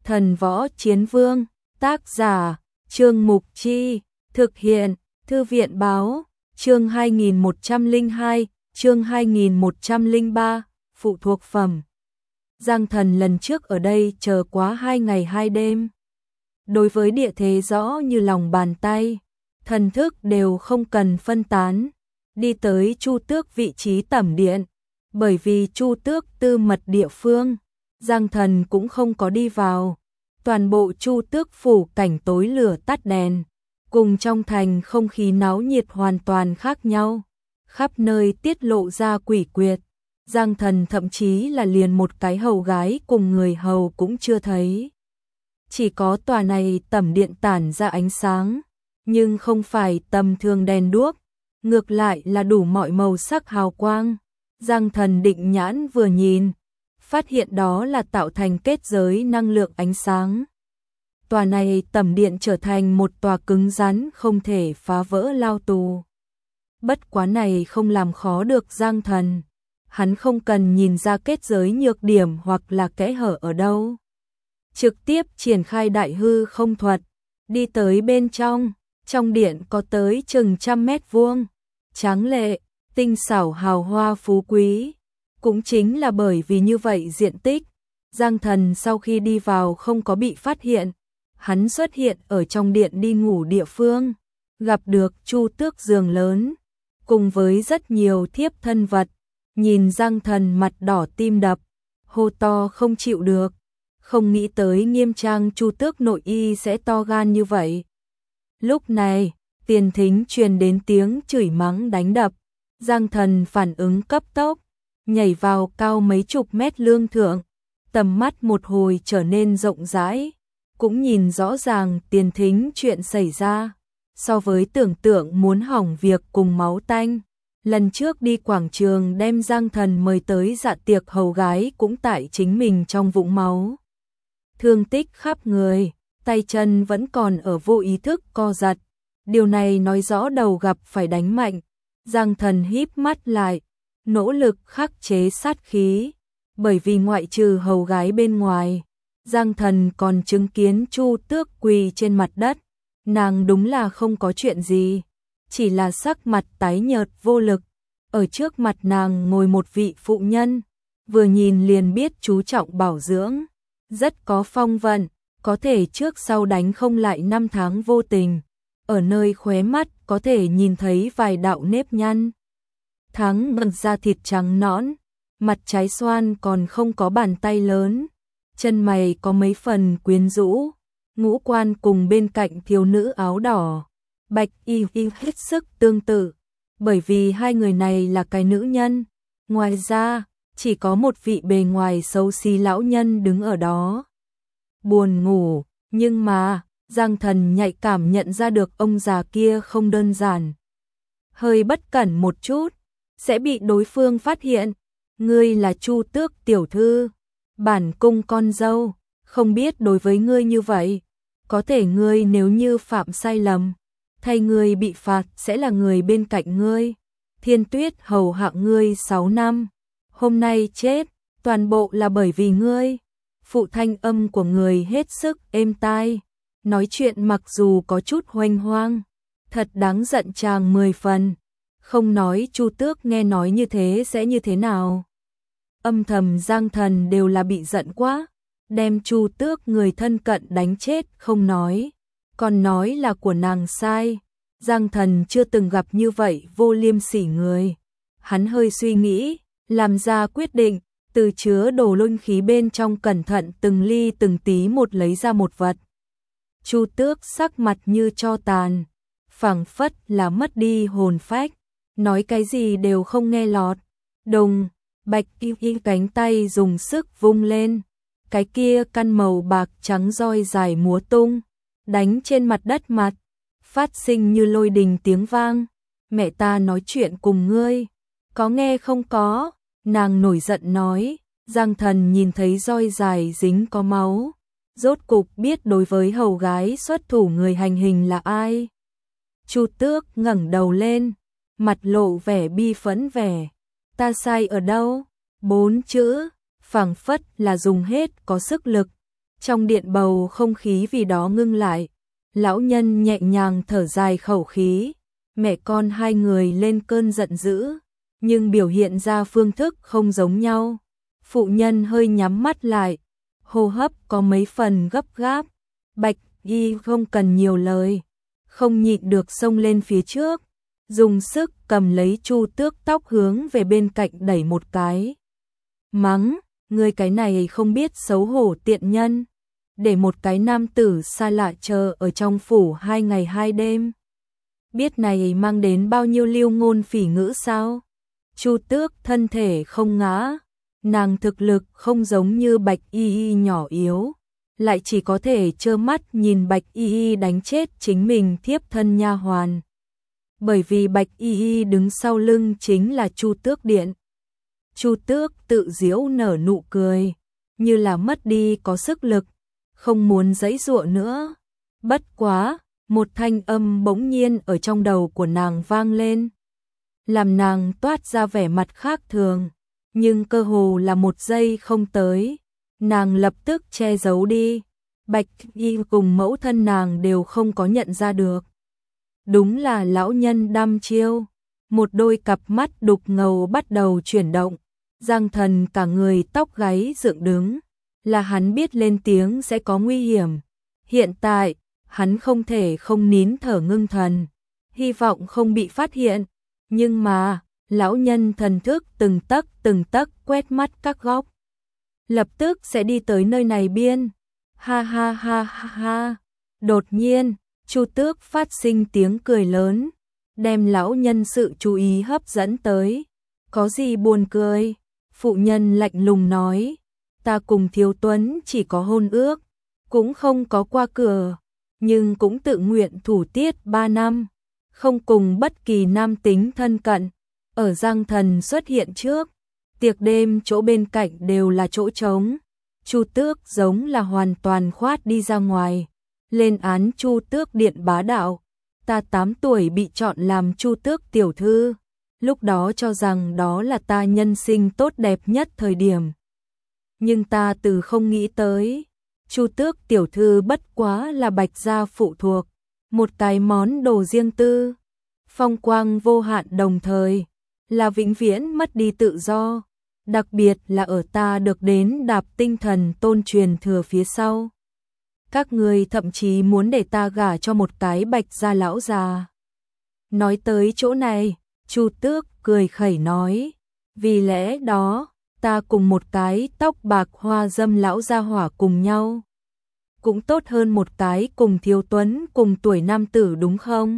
Thần Võ Chiến Vương, tác giả, Trương Mục Chi, thực hiện, Thư viện Báo, chương 2102, chương 2103, phụ thuộc phẩm. Giang Thần lần trước ở đây chờ quá 2 ngày 2 đêm. Đối với địa thế rõ như lòng bàn tay, thần thức đều không cần phân tán, đi tới Chu Tước vị trí tẩm điện, bởi vì Chu Tước tư mật địa phương, Giang Thần cũng không có đi vào. Toàn bộ Chu Tước phủ cảnh tối lửa tắt đèn, cùng trong thành không khí náo nhiệt hoàn toàn khác nhau, khắp nơi tiết lộ ra quỷ quyệt. Giang Thần thậm chí là liền một cái hầu gái cùng người hầu cũng chưa thấy. Chỉ có tòa này tẩm điện tản ra ánh sáng, nhưng không phải tầm thường đèn đuốc, ngược lại là đủ mọi màu sắc hào quang. Giang Thần định nhãn vừa nhìn, phát hiện đó là tạo thành kết giới năng lượng ánh sáng. Tòa này tẩm điện trở thành một tòa cứng rắn không thể phá vỡ lao tù. Bất quá này không làm khó được Giang Thần. Hắn không cần nhìn ra kết giới nhược điểm hoặc là kẽ hở ở đâu. Trực tiếp triển khai đại hư không thuật, đi tới bên trong điện có tới chừng 100 mét vuông, tráng lệ, tinh xảo hào hoa phú quý. Cũng chính là bởi vì như vậy diện tích, Giang Thần sau khi đi vào không có bị phát hiện. Hắn xuất hiện ở trong điện đi ngủ địa phương, gặp được Chu Tước giường lớn, cùng với rất nhiều thiếp thân vật. Nhìn Giang Thần mặt đỏ tim đập, hô to không chịu được, không nghĩ tới nghiêm trang Chu Tước nội y sẽ to gan như vậy. Lúc này, tiền thính truyền đến tiếng chửi mắng đánh đập, Giang Thần phản ứng cấp tốc, nhảy vào cao mấy chục mét lương thượng, tầm mắt một hồi trở nên rộng rãi, cũng nhìn rõ ràng tiền thính chuyện xảy ra, so với tưởng tượng muốn hỏng việc cùng máu tanh. Lần trước đi quảng trường đem Giang Thần mời tới dạ tiệc hầu gái cũng tại chính mình trong vũng máu. Thương tích khắp người, tay chân vẫn còn ở vô ý thức co giật. Điều này nói rõ đầu gặp phải đánh mạnh. Giang Thần híp mắt lại, nỗ lực khắc chế sát khí. Bởi vì ngoại trừ hầu gái bên ngoài, Giang Thần còn chứng kiến Chu Tước quỳ trên mặt đất. Nàng đúng là không có chuyện gì, chỉ là sắc mặt tái nhợt vô lực. Ở trước mặt nàng ngồi một vị phụ nhân, vừa nhìn liền biết chú trọng bảo dưỡng, rất có phong vận, có thể trước sau đánh không lại 5 tháng vô tình. Ở nơi khóe mắt có thể nhìn thấy vài đạo nếp nhăn. Tháng ngần da thịt trắng nõn, mặt trái xoan còn không có bàn tay lớn, chân mày có mấy phần quyến rũ, ngũ quan cùng bên cạnh thiếu nữ áo đỏ, bạch y hết sức tương tự, bởi vì hai người này là cái nữ nhân. Ngoài ra, chỉ có một vị bề ngoài xấu xí lão nhân đứng ở đó. Buồn ngủ, nhưng mà, Giang Thần nhạy cảm nhận ra được ông già kia không đơn giản. Hơi bất cẩn một chút, sẽ bị đối phương phát hiện. Ngươi là Chu Tước tiểu thư, bản cung con dâu, không biết đối với ngươi như vậy. Có thể ngươi nếu như phạm sai lầm, thay ngươi bị phạt sẽ là người bên cạnh ngươi. Thiên Tuyết hầu hạ ngươi 6 năm, hôm nay chết, toàn bộ là bởi vì ngươi. Phụ thanh âm của người hết sức êm tai, nói chuyện mặc dù có chút hoành hoang, thật đáng giận chàng 10 phần. Không nói Chu Tước nghe nói như thế sẽ như thế nào. Âm thầm Giang Thần đều là bị giận quá, đem Chu Tước người thân cận đánh chết không nói, còn nói là của nàng sai. Giang Thần chưa từng gặp như vậy vô liêm sỉ người. Hắn hơi suy nghĩ, làm ra quyết định, từ chứa đồ linh khí bên trong cẩn thận từng ly từng tí một lấy ra một vật. Chu Tước sắc mặt như tro tàn, phảng phất là mất đi hồn phách, nói cái gì đều không nghe lọt. Đùng, bạch y cánh tay dùng sức vung lên, cái kia căn màu bạc trắng roi dài múa tung, đánh trên mặt đất mặt, phát sinh như lôi đình tiếng vang. Mẹ ta nói chuyện cùng ngươi, có nghe không có? Nàng nổi giận nói. Giang Thần nhìn thấy roi dài dính có máu, rốt cục biết đối với hầu gái xuất thủ người hành hình là ai. Chu Tước ngẩng đầu lên, mặt lộ vẻ bi phẫn vẻ. Ta sai ở đâu? 4 chữ, phảng phất là dùng hết có sức lực, Trong điện bầu không khí vì đó ngưng lại, lão nhân nhẹ nhàng thở dài khẩu khí, mẹ con hai người lên cơn giận dữ, nhưng biểu hiện ra phương thức không giống nhau. Phụ nhân hơi nhắm mắt lại, hô hấp có mấy phần gấp gáp, Bạch Y không cần nhiều lời, không nhịn được xông lên phía trước, dùng sức cầm lấy Chu Tước tóc hướng về bên cạnh đẩy một cái. Mắng, ngươi cái này không biết xấu hổ tiện nhân, để một cái nam tử xa lạ chờ ở trong phủ 2 ngày 2 đêm. Biết này mang đến bao nhiêu lưu ngôn phỉ ngữ sao? Chu Tước thân thể không ngã, nàng thực lực không giống như Bạch Y nhỏ yếu, lại chỉ có thể trơ mắt nhìn Bạch Y đánh chết chính mình thiếp thân nha hoàn. Bởi vì Bạch Y đứng sau lưng chính là Chu Tước Điện. Chu Tước tự giễu nở nụ cười, như là mất đi có sức lực, không muốn giãy giụa nữa. Bất quá, một thanh âm bỗng nhiên ở trong đầu của nàng vang lên, làm nàng toát ra vẻ mặt khác thường, nhưng cơ hồ là một giây không tới, nàng lập tức che giấu đi. Bạch Y cùng mẫu thân nàng đều không có nhận ra được. Đúng là lão nhân đăm chiêu, một đôi cặp mắt đục ngầu bắt đầu chuyển động, Giang Thần cả người tóc gáy dựng đứng, là hắn biết lên tiếng sẽ có nguy hiểm. Hiện tại, hắn không thể không nín thở ngưng thần, hy vọng không bị phát hiện, nhưng mà, lão nhân thần thức từng tấc quét mắt các góc. Lập tức sẽ đi tới nơi này biên. Ha ha ha ha ha. Đột nhiên, Chu Tước phát sinh tiếng cười lớn, đem lão nhân sự chú ý hấp dẫn tới. Có gì buồn cười? Phụ nhân lạnh lùng nói, ta cùng Thiếu Tuấn chỉ có hôn ước, cũng không có qua cửa, nhưng cũng tự nguyện thủ tiết 3 năm, không cùng bất kỳ nam tính thân cận. Ở Giang Thần xuất hiện trước, tiệc đêm chỗ bên cạnh đều là chỗ trống. Chu Tước giống là hoàn toàn khoát đi ra ngoài, lên án Chu Tước Điện bá đạo. Ta 8 tuổi bị chọn làm Chu Tước tiểu thư, lúc đó cho rằng đó là ta nhân sinh tốt đẹp nhất thời điểm. Nhưng ta từ không nghĩ tới, Chu Tước tiểu thư bất quá là Bạch gia phụ thuộc, một cái món đồ riêng tư, phong quang vô hạn đồng thời, là vĩnh viễn mất đi tự do, đặc biệt là ở ta được đến Đạp Tinh Thần Tôn truyền thừa phía sau. Các người thậm chí muốn để ta gả cho một cái Bạch gia lão già. Nói tới chỗ này, Chu Tước cười khẩy nói, vì lẽ đó, ta cùng một cái tóc bạc hoa dâm lão gia hỏa cùng nhau, cũng tốt hơn một cái cùng Thiếu Tuấn cùng tuổi nam tử đúng không?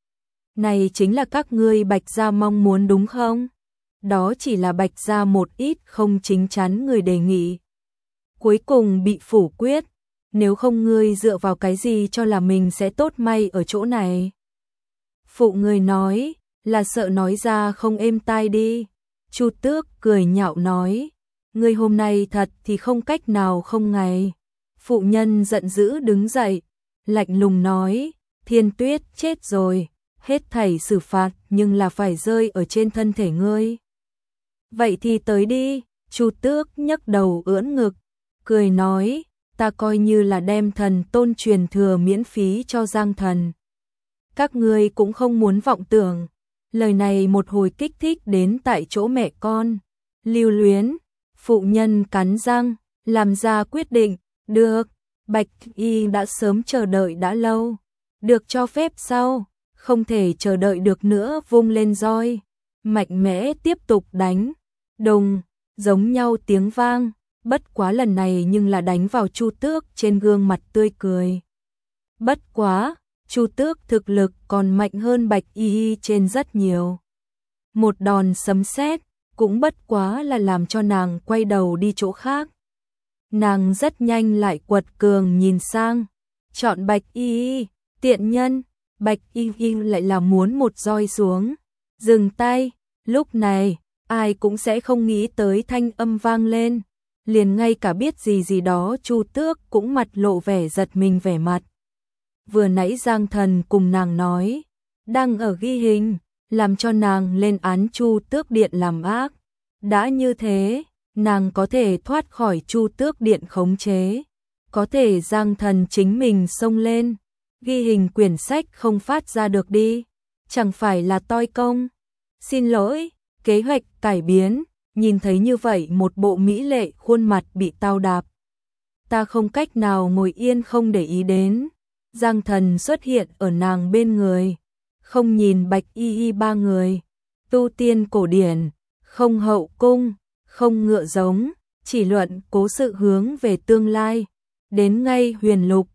Này chính là các ngươi Bạch gia mong muốn đúng không? Đó chỉ là Bạch gia một ít không chính chắn người đề nghị, cuối cùng bị phủ quyết. Nếu không ngươi dựa vào cái gì cho là mình sẽ tốt may ở chỗ này? Phụ người nói, là sợ nói ra không êm tai đi. Chu Tước cười nhạo nói, ngươi hôm nay thật thì không cách nào không ngày. Phụ nhân giận dữ đứng dậy, lạnh lùng nói, Thiên Tuyết chết rồi, hết thảy xử phạt nhưng là phải rơi ở trên thân thể ngươi. Vậy thì tới đi. Chu Tước nhấc đầu ưỡn ngực, cười nói, ta coi như là đem thần tôn truyền thừa miễn phí cho Giang Thần. Các ngươi cũng không muốn vọng tưởng. Lời này một hồi kích thích đến tại chỗ mẹ con. Lưu Luyến, phụ nhân cắn răng, làm ra quyết định, được, Bạch Y đã sớm chờ đợi đã lâu. Được cho phép sau, không thể chờ đợi được nữa, vung lên roi, mạnh mẽ tiếp tục đánh. Đùng, giống nhau tiếng vang, bất quá lần này nhưng là đánh vào Chu Tước trên gương mặt tươi cười. Bất quá, Chu Tước thực lực còn mạnh hơn Bạch Y trên rất nhiều. Một đòn sấm sét cũng bất quá là làm cho nàng quay đầu đi chỗ khác. Nàng rất nhanh lại quật cường nhìn sang, chọn Bạch Y, tiện nhân. Bạch Y lại là muốn một roi xuống, dừng tay. Lúc này, ai cũng sẽ không nghĩ tới thanh âm vang lên, liền ngay cả biết gì đó Chu Tước cũng mặt lộ vẻ giật mình vẻ mặt. Vừa nãy Giang Thần cùng nàng nói, đang ở ghi hình, làm cho nàng lên án Chu Tước Điện làm ác. Đã như thế, nàng có thể thoát khỏi Chu Tước Điện khống chế, có thể Giang Thần chính mình xông lên, ghi hình quyển sách không phát ra được đi, chẳng phải là toi công. Xin lỗi, kế hoạch cải biến, nhìn thấy như vậy một bộ mỹ lệ khuôn mặt bị tao đạp. Ta không cách nào ngồi yên không để ý đến. Giang Thần xuất hiện ở nàng bên người, không nhìn Bạch Y Y ba người, tu tiên cổ điển, không hậu cung, không ngựa giống, chỉ luận cố sự hướng về tương lai, đến ngay huyền lục,